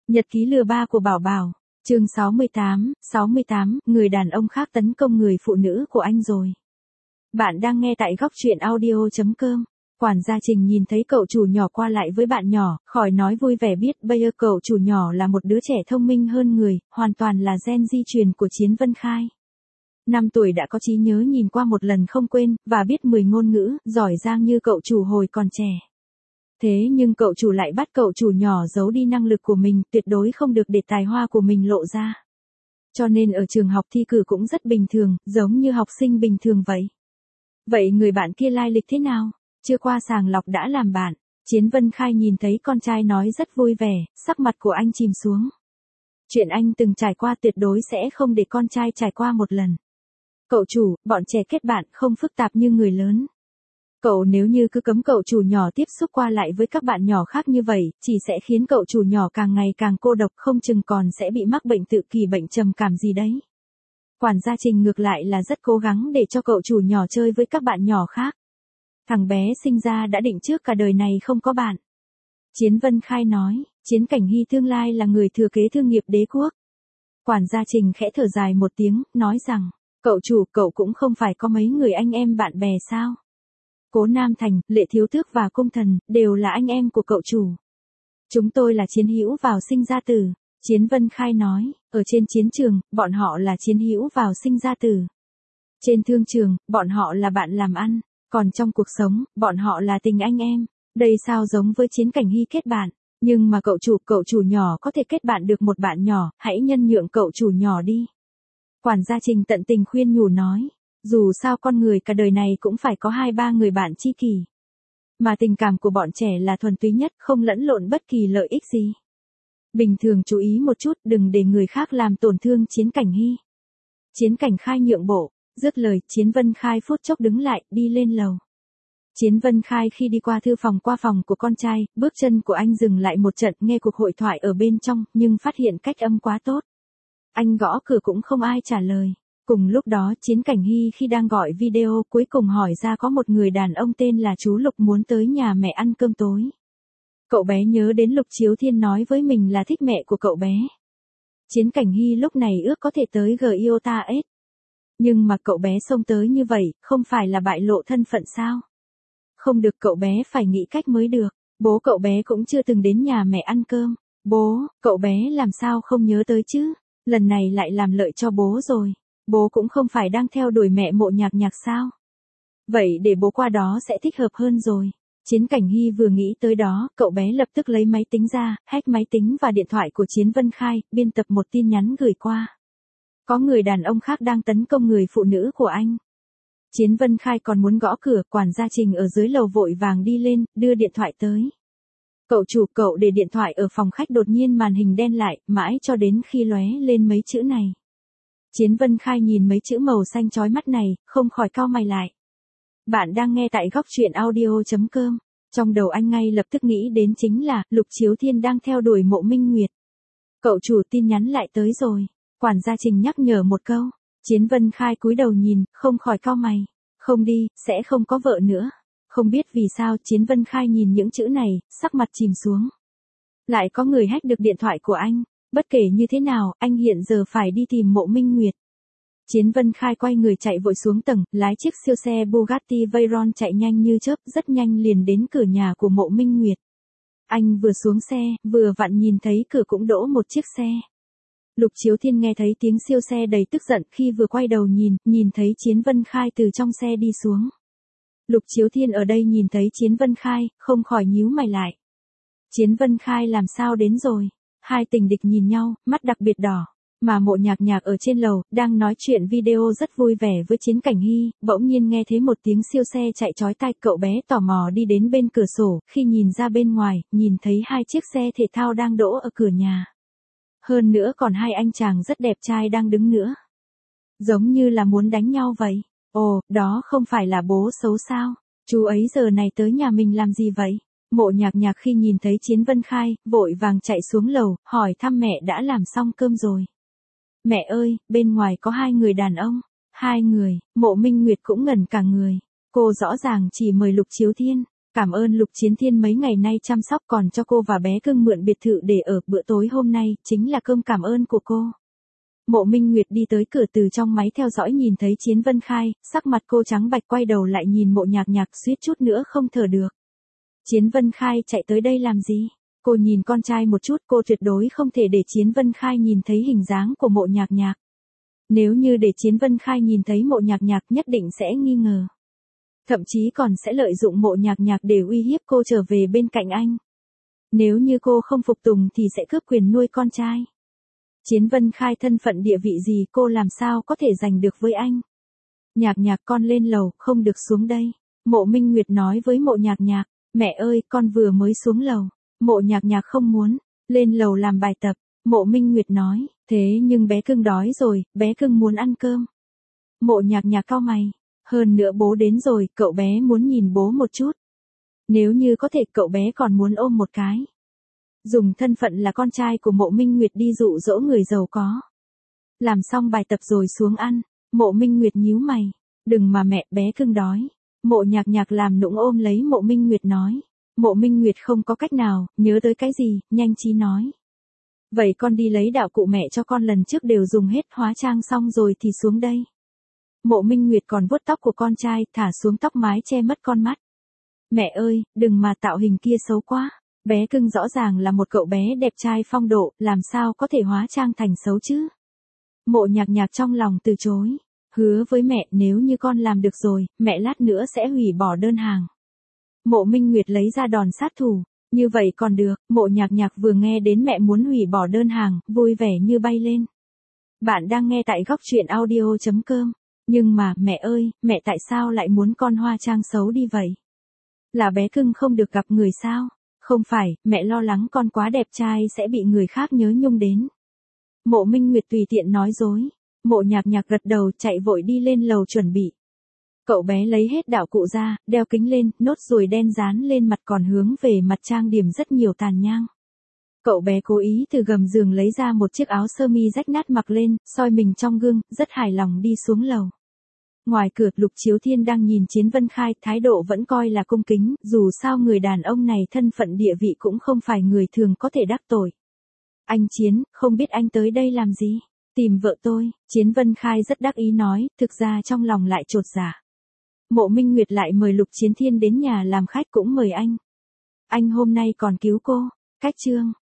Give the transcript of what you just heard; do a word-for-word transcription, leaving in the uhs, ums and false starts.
Nhật ký lừa ba của Bảo Bảo, chương sáu mươi tám, sáu mươi tám, người đàn ông khác tấn công người phụ nữ của anh rồi. Bạn đang nghe tại góc truyện audio.com. Quản gia Trình nhìn thấy cậu chủ nhỏ qua lại với bạn nhỏ, khỏi nói vui vẻ biết bây giờ cậu chủ nhỏ là một đứa trẻ thông minh hơn người, hoàn toàn là gen di truyền của Chiến Vân Khai. Năm tuổi đã có trí nhớ nhìn qua một lần không quên, và biết mười ngôn ngữ, giỏi giang như cậu chủ hồi còn trẻ. Thế nhưng cậu chủ lại bắt cậu chủ nhỏ giấu đi năng lực của mình, tuyệt đối không được để tài hoa của mình lộ ra. Cho nên ở trường học thi cử cũng rất bình thường, giống như học sinh bình thường vậy. Vậy người bạn kia lai lịch thế nào? Chưa qua sàng lọc đã làm bạn. Chiến Vân Khai nhìn thấy con trai nói rất vui vẻ, sắc mặt của anh chìm xuống. Chuyện anh từng trải qua tuyệt đối sẽ không để con trai trải qua một lần. Cậu chủ, bọn trẻ kết bạn không phức tạp như người lớn. Cậu nếu như cứ cấm cậu chủ nhỏ tiếp xúc qua lại với các bạn nhỏ khác như vậy, chỉ sẽ khiến cậu chủ nhỏ càng ngày càng cô độc, không chừng còn sẽ bị mắc bệnh tự kỷ, bệnh trầm cảm gì đấy. Quản gia Trình ngược lại là rất cố gắng để cho cậu chủ nhỏ chơi với các bạn nhỏ khác. Thằng bé sinh ra đã định trước cả đời này không có bạn. Chiến Vân Khai nói, Chiến Cảnh Hy tương lai là người thừa kế thương nghiệp đế quốc. Quản gia Trình khẽ thở dài một tiếng, nói rằng, cậu chủ, cậu cũng không phải có mấy người anh em bạn bè sao? Cố Nam Thành, Lệ Thiếu Tước và Cung Thần, đều là anh em của cậu chủ. Chúng tôi là chiến hữu vào sinh ra tử. Chiến Vân Khai nói, ở trên chiến trường, bọn họ là chiến hữu vào sinh ra tử. Trên thương trường, bọn họ là bạn làm ăn. Còn trong cuộc sống, bọn họ là tình anh em. Đây sao giống với Chiến Cảnh Hy kết bạn. Nhưng mà cậu chủ, cậu chủ nhỏ có thể kết bạn được một bạn nhỏ, hãy nhân nhượng cậu chủ nhỏ đi. Quản gia Trình tận tình khuyên nhủ nói. Dù sao con người cả đời này cũng phải có hai ba người bạn tri kỷ. Mà tình cảm của bọn trẻ là thuần túy nhất, không lẫn lộn bất kỳ lợi ích gì. Bình thường chú ý một chút, đừng để người khác làm tổn thương Chiến Cảnh Hy. Chiến Cảnh Khai nhượng bộ, dứt lời, Chiến Vân Khai phút chốc đứng lại, đi lên lầu. Chiến Vân Khai khi đi qua thư phòng qua phòng của con trai, bước chân của anh dừng lại một trận, nghe cuộc hội thoại ở bên trong, nhưng phát hiện cách âm quá tốt. Anh gõ cửa cũng không ai trả lời. Cùng lúc đó Chiến Cảnh Hy khi đang gọi video cuối cùng hỏi ra có một người đàn ông tên là chú Lục muốn tới nhà mẹ ăn cơm tối. Cậu bé nhớ đến Lục Chiếu Thiên nói với mình là thích mẹ của cậu bé. Chiến Cảnh Hy lúc này ước có thể tới G I O T A S. Nhưng mà cậu bé xông tới như vậy, không phải là bại lộ thân phận sao? Không được, cậu bé phải nghĩ cách mới được. Bố cậu bé cũng chưa từng đến nhà mẹ ăn cơm. Bố, cậu bé làm sao không nhớ tới chứ? Lần này lại làm lợi cho bố rồi. Bố cũng không phải đang theo đuổi mẹ Mộ Nhạc Nhạc sao? Vậy để bố qua đó sẽ thích hợp hơn rồi. Chiến Cảnh Hy vừa nghĩ tới đó, cậu bé lập tức lấy máy tính ra, hack máy tính và điện thoại của Chiến Vân Khai, biên tập một tin nhắn gửi qua. Có người đàn ông khác đang tấn công người phụ nữ của anh. Chiến Vân Khai còn muốn gõ cửa, quản gia Trình ở dưới lầu vội vàng đi lên, đưa điện thoại tới. Cậu chủ, cậu để điện thoại ở phòng khách, đột nhiên màn hình đen lại, mãi cho đến khi lóe lên mấy chữ này. Chiến Vân Khai nhìn mấy chữ màu xanh chói mắt này, không khỏi cau mày lại. Bạn đang nghe tại góc truyện audio.com. Trong đầu anh ngay lập tức nghĩ đến chính là, Lục Chiếu Thiên đang theo đuổi Mộ Minh Nguyệt. Cậu chủ, tin nhắn lại tới rồi. Quản gia Trình nhắc nhở một câu. Chiến Vân Khai cúi đầu nhìn, không khỏi cau mày. Không đi, sẽ không có vợ nữa. Không biết vì sao Chiến Vân Khai nhìn những chữ này, sắc mặt chìm xuống. Lại có người hack được điện thoại của anh. Bất kể như thế nào, anh hiện giờ phải đi tìm Mộ Minh Nguyệt. Chiến Vân Khai quay người chạy vội xuống tầng, lái chiếc siêu xe Bugatti Veyron chạy nhanh như chớp, rất nhanh liền đến cửa nhà của Mộ Minh Nguyệt. Anh vừa xuống xe, vừa vặn nhìn thấy cửa cũng đỗ một chiếc xe. Lục Chiếu Thiên nghe thấy tiếng siêu xe đầy tức giận, khi vừa quay đầu nhìn, nhìn thấy Chiến Vân Khai từ trong xe đi xuống. Lục Chiếu Thiên ở đây nhìn thấy Chiến Vân Khai, không khỏi nhíu mày lại. Chiến Vân Khai làm sao đến rồi? Hai tình địch nhìn nhau, mắt đặc biệt đỏ. Mà Mộ Nhạc Nhạc ở trên lầu, đang nói chuyện video rất vui vẻ với Chiến Cảnh Hy, bỗng nhiên nghe thấy một tiếng siêu xe chạy chói tai, cậu bé tò mò đi đến bên cửa sổ, khi nhìn ra bên ngoài, nhìn thấy hai chiếc xe thể thao đang đỗ ở cửa nhà. Hơn nữa còn hai anh chàng rất đẹp trai đang đứng nữa. Giống như là muốn đánh nhau vậy. Ồ, đó không phải là bố xấu sao? Chú ấy giờ này tới nhà mình làm gì vậy? Mộ Nhạc Nhạc khi nhìn thấy Chiến Vân Khai, vội vàng chạy xuống lầu, hỏi thăm mẹ đã làm xong cơm rồi. Mẹ ơi, bên ngoài có hai người đàn ông. Hai người, Mộ Minh Nguyệt cũng ngẩn cả người. Cô rõ ràng chỉ mời Lục Chiếu Thiên. Cảm ơn Lục Chiến Thiên mấy ngày nay chăm sóc còn cho cô và bé cưng mượn biệt thự để ở, bữa tối hôm nay chính là cơm cảm ơn của cô. Mộ Minh Nguyệt đi tới cửa từ trong máy theo dõi nhìn thấy Chiến Vân Khai, sắc mặt cô trắng bạch quay đầu lại nhìn Mộ Nhạc Nhạc suýt chút nữa không thở được. Chiến Vân Khai chạy tới đây làm gì? Cô nhìn con trai một chút, cô tuyệt đối không thể để Chiến Vân Khai nhìn thấy hình dáng của Mộ Nhạc Nhạc. Nếu như để Chiến Vân Khai nhìn thấy Mộ Nhạc Nhạc nhất định sẽ nghi ngờ. Thậm chí còn sẽ lợi dụng Mộ Nhạc Nhạc để uy hiếp cô trở về bên cạnh anh. Nếu như cô không phục tùng thì sẽ cướp quyền nuôi con trai. Chiến Vân Khai thân phận địa vị gì cô làm sao có thể giành được với anh. Nhạc Nhạc con lên lầu, không được xuống đây. Mộ Minh Nguyệt nói với Mộ Nhạc Nhạc, mẹ ơi con vừa mới xuống lầu. Mộ Nhạc Nhạc không muốn, lên lầu làm bài tập. Mộ Minh Nguyệt nói, thế nhưng bé cưng đói rồi, bé cưng muốn ăn cơm. Mộ Nhạc Nhạc cau mày, hơn nữa bố đến rồi, cậu bé muốn nhìn bố một chút. Nếu như có thể cậu bé còn muốn ôm một cái. Dùng thân phận là con trai của Mộ Minh Nguyệt đi dụ dỗ người giàu có. Làm xong bài tập rồi xuống ăn, Mộ Minh Nguyệt nhíu mày, đừng mà mẹ, bé cưng đói. Mộ Nhạc Nhạc làm nũng ôm lấy Mộ Minh Nguyệt nói. Mộ Minh Nguyệt không có cách nào, nhớ tới cái gì, nhanh trí nói. Vậy con đi lấy đạo cụ mẹ cho con lần trước đều dùng hết hóa trang xong rồi thì xuống đây. Mộ Minh Nguyệt còn vuốt tóc của con trai, thả xuống tóc mái che mất con mắt. Mẹ ơi, đừng mà tạo hình kia xấu quá. Bé cưng rõ ràng là một cậu bé đẹp trai phong độ, làm sao có thể hóa trang thành xấu chứ? Mộ Nhạc Nhạc trong lòng từ chối. Hứa với mẹ nếu như con làm được rồi, mẹ lát nữa sẽ hủy bỏ đơn hàng. Mộ Minh Nguyệt lấy ra đòn sát thủ. Như vậy còn được, Mộ Nhạc Nhạc vừa nghe đến mẹ muốn hủy bỏ đơn hàng, vui vẻ như bay lên. Bạn đang nghe tại góc truyện audio chấm com. Nhưng mà, mẹ ơi, mẹ tại sao lại muốn con hóa trang xấu đi vậy? Là bé cưng không được gặp người sao? Không phải, mẹ lo lắng con quá đẹp trai sẽ bị người khác nhớ nhung đến. Mộ Minh Nguyệt tùy tiện nói dối. Mộ Nhạc Nhạc gật đầu chạy vội đi lên lầu chuẩn bị. Cậu bé lấy hết đạo cụ ra, đeo kính lên, nốt ruồi đen dán lên mặt còn hướng về mặt trang điểm rất nhiều tàn nhang. Cậu bé cố ý từ gầm giường lấy ra một chiếc áo sơ mi rách nát mặc lên, soi mình trong gương, rất hài lòng đi xuống lầu. Ngoài cửa, Lục Chiếu Thiên đang nhìn Chiến Vân Khai, thái độ vẫn coi là cung kính, dù sao người đàn ông này thân phận địa vị cũng không phải người thường có thể đắc tội. Anh Chiến, không biết anh tới đây làm gì? Tìm vợ tôi, Chiến Vân Khai rất đắc ý nói, thực ra trong lòng lại chột dạ. Mộ Minh Nguyệt lại mời Lục Chiến Thiên đến nhà làm khách cũng mời anh. Anh hôm nay còn cứu cô. Cách chương